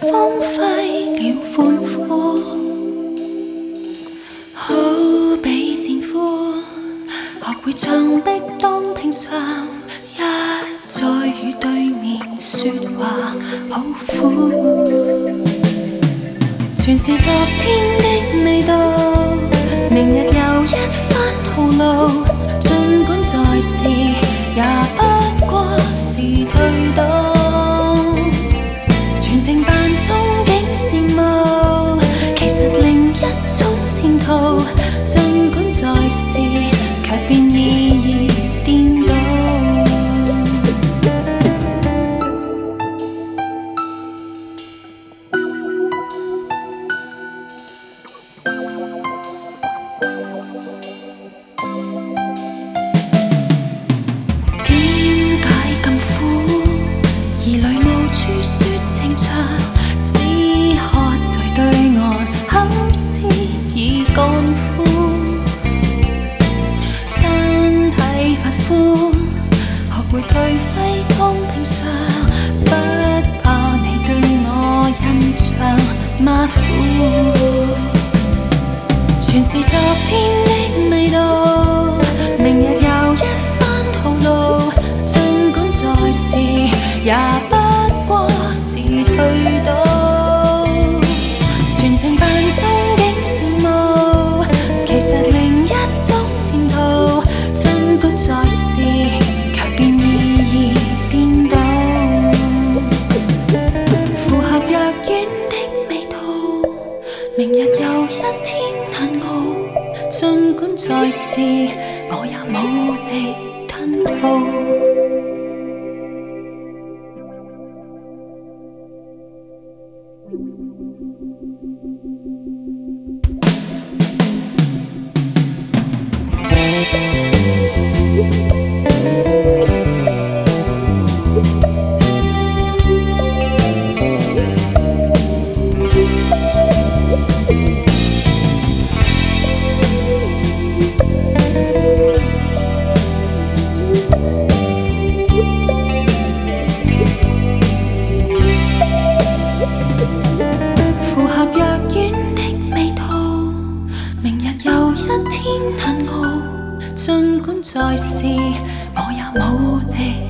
荒廢了歡呼，好比戰俘，學會牆壁當屏障，一再與對面說話，好苦。全是昨天的味道，明日又一番徒勞，儘管在試，也不過是退到。全程扮憧憬羨慕，其實另一種前途。儘管在試，卻變意義顛倒。點解咁苦？疑慮無處說情長，只喝在對岸，口思已乾枯，身體發膚，學會頹廢當平常，不怕你對我印象馬虎。全是昨天的味道，明日又一番徒勞，儘管在試，也不過是退到。全程扮憧憬羨慕，其實另一種前途。儘管在試，卻變意義顛倒。符合若願的味道，明日又一天難熬。儘管在試，我也無力吞吐。符合若願的味道，明日又一天難熬。儘管在試，我也無力